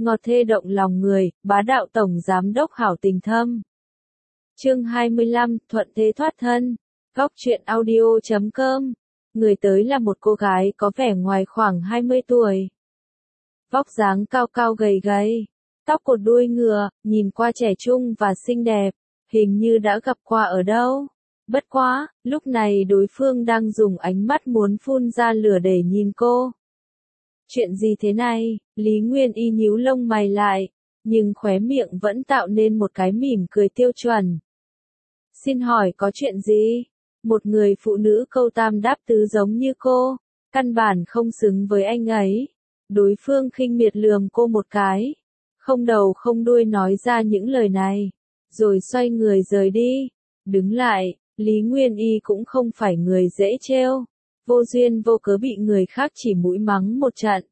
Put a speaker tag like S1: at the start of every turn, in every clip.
S1: ngọt thê động lòng người, bá đạo tổng giám đốc hảo tình thâm. Chương 25, thuận thế thoát thân. Góc truyện audio.com. Người tới là một cô gái có vẻ ngoài khoảng 20 tuổi. Vóc dáng cao cao gầy gầy, tóc cột đuôi ngựa, nhìn qua trẻ trung và xinh đẹp, hình như đã gặp qua ở đâu. Bất quá, lúc này đối phương đang dùng ánh mắt muốn phun ra lửa để nhìn cô. Chuyện gì thế này? Lý Nguyên Y nhíu lông mày lại, nhưng khóe miệng vẫn tạo nên một cái mỉm cười tiêu chuẩn. Xin hỏi có chuyện gì? Một người phụ nữ câu tam đáp tứ giống như cô, căn bản không xứng với anh ấy. Đối phương khinh miệt lườm cô một cái, không đầu không đuôi nói ra những lời này, rồi xoay người rời đi. Đứng lại, Lý Nguyên Y cũng không phải người dễ trêu, vô duyên vô cớ bị người khác chỉ mũi mắng một trận.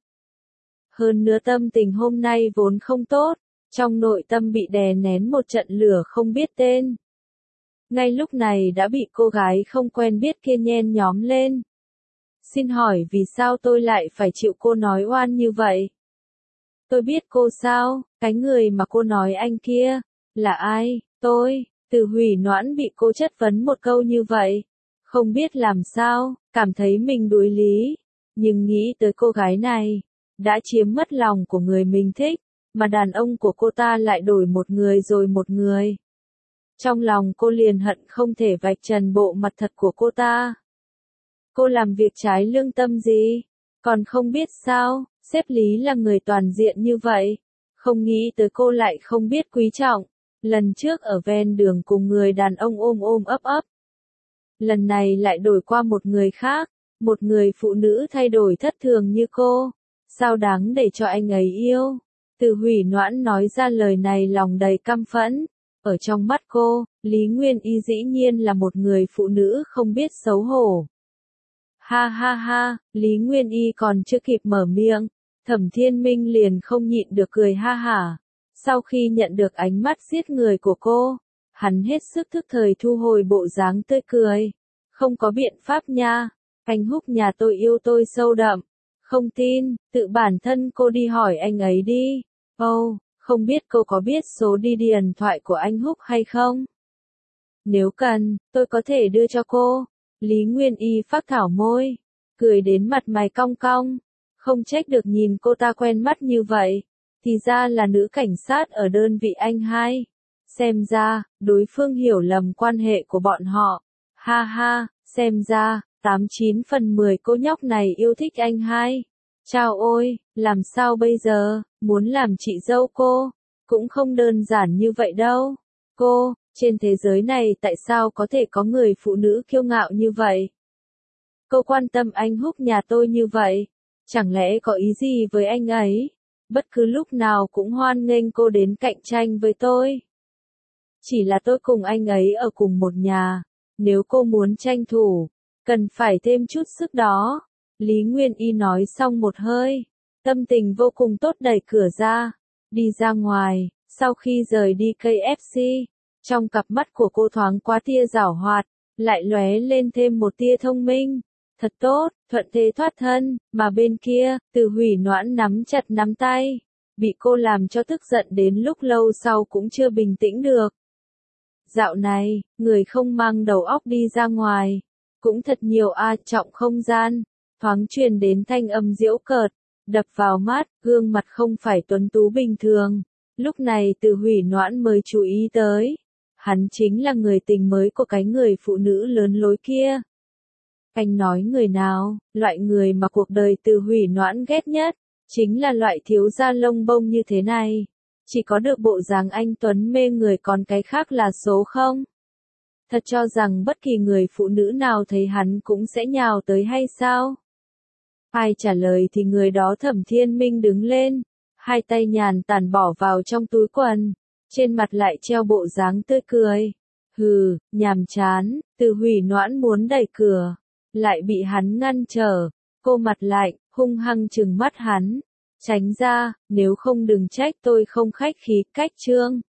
S1: Hơn nữa tâm tình hôm nay vốn không tốt, trong nội tâm bị đè nén một trận lửa không biết tên. Ngay lúc này đã bị cô gái không quen biết kia nhen nhóm lên. Xin hỏi vì sao tôi lại phải chịu cô nói oan như vậy? Tôi biết cô sao, cái người mà cô nói anh kia, là ai? Tôi, Từ Hủy Noãn bị cô chất vấn một câu như vậy. Không biết làm sao, cảm thấy mình đuối lý. Nhưng nghĩ tới cô gái này, đã chiếm mất lòng của người mình thích, mà đàn ông của cô ta lại đổi một người rồi một người. Trong lòng cô liền hận không thể vạch trần bộ mặt thật của cô ta. Cô làm việc trái lương tâm gì? Còn không biết sao, sếp Lý là người toàn diện như vậy. Không nghĩ tới cô lại không biết quý trọng. Lần trước ở ven đường cùng người đàn ông ôm ôm ấp ấp. Lần này lại đổi qua một người khác, một người phụ nữ thay đổi thất thường như cô. Sao đáng để cho anh ấy yêu? Từ Hủy Noãn nói ra lời này lòng đầy căm phẫn. Ở trong mắt cô, Lý Nguyên Y dĩ nhiên là một người phụ nữ không biết xấu hổ. Ha ha ha, Lý Nguyên Y còn chưa kịp mở miệng, Thẩm Thiên Minh liền không nhịn được cười ha hả. Sau khi nhận được ánh mắt giết người của cô, hắn hết sức thức thời thu hồi bộ dáng tươi cười. Không có biện pháp nha, anh Húc nhà tôi yêu tôi sâu đậm. Không tin, tự bản thân cô đi hỏi anh ấy đi. Không biết cô có biết số đi điện thoại của anh Húc hay không? Nếu cần, tôi có thể đưa cho cô. Lý Nguyên Y phác thảo môi, cười đến mặt mày cong cong. Không trách được nhìn cô ta quen mắt như vậy, thì ra là nữ cảnh sát ở đơn vị anh hai. Xem ra, đối phương hiểu lầm quan hệ của bọn họ. Ha ha, xem ra, 89 phần 10 cô nhóc này yêu thích anh hai. Chao ôi, làm sao bây giờ, muốn làm chị dâu cô, cũng không đơn giản như vậy đâu. Cô, trên thế giới này tại sao có thể có người phụ nữ kiêu ngạo như vậy? Cô quan tâm anh Húc nhà tôi như vậy, chẳng lẽ có ý gì với anh ấy? Bất cứ lúc nào cũng hoan nghênh cô đến cạnh tranh với tôi. Chỉ là tôi cùng anh ấy ở cùng một nhà, nếu cô muốn tranh thủ, cần phải thêm chút sức đó. Lý Nguyên Y nói xong một hơi, tâm tình vô cùng tốt đẩy cửa ra, đi ra ngoài. Sau khi rời đi KFC, trong cặp mắt của cô thoáng qua tia giảo hoạt, lại lóe lên thêm một tia thông minh. Thật tốt, thuận thế thoát thân, mà bên kia, Từ Hủy Noãn nắm chặt nắm tay, bị cô làm cho tức giận đến lúc lâu sau cũng chưa bình tĩnh được. Dạo này, người không mang đầu óc đi ra ngoài, cũng thật nhiều trọng không gian, thoáng truyền đến thanh âm giễu cợt, đập vào mắt, gương mặt không phải tuấn tú bình thường. Lúc này Từ Hủy Noãn mới chú ý tới, hắn chính là người tình mới của cái người phụ nữ lớn lối kia. Anh nói người nào, loại người mà cuộc đời Từ Hủy Noãn ghét nhất, chính là loại thiếu da lông bông như thế này. Chỉ có được bộ dáng anh tuấn mê người còn cái khác là số không? Thật cho rằng bất kỳ người phụ nữ nào thấy hắn cũng sẽ nhào tới hay sao? Ai trả lời thì người đó Thẩm Thiên Minh đứng lên, hai tay nhàn tản bỏ vào trong túi quần, trên mặt lại treo bộ dáng tươi cười. Hừ, nhàm chán, Từ Hủy Noãn muốn đẩy cửa, lại bị hắn ngăn trở. Cô mặt lạnh, hung hăng trừng mắt hắn. Tránh ra, nếu không đừng trách tôi không khách khí, cách trương.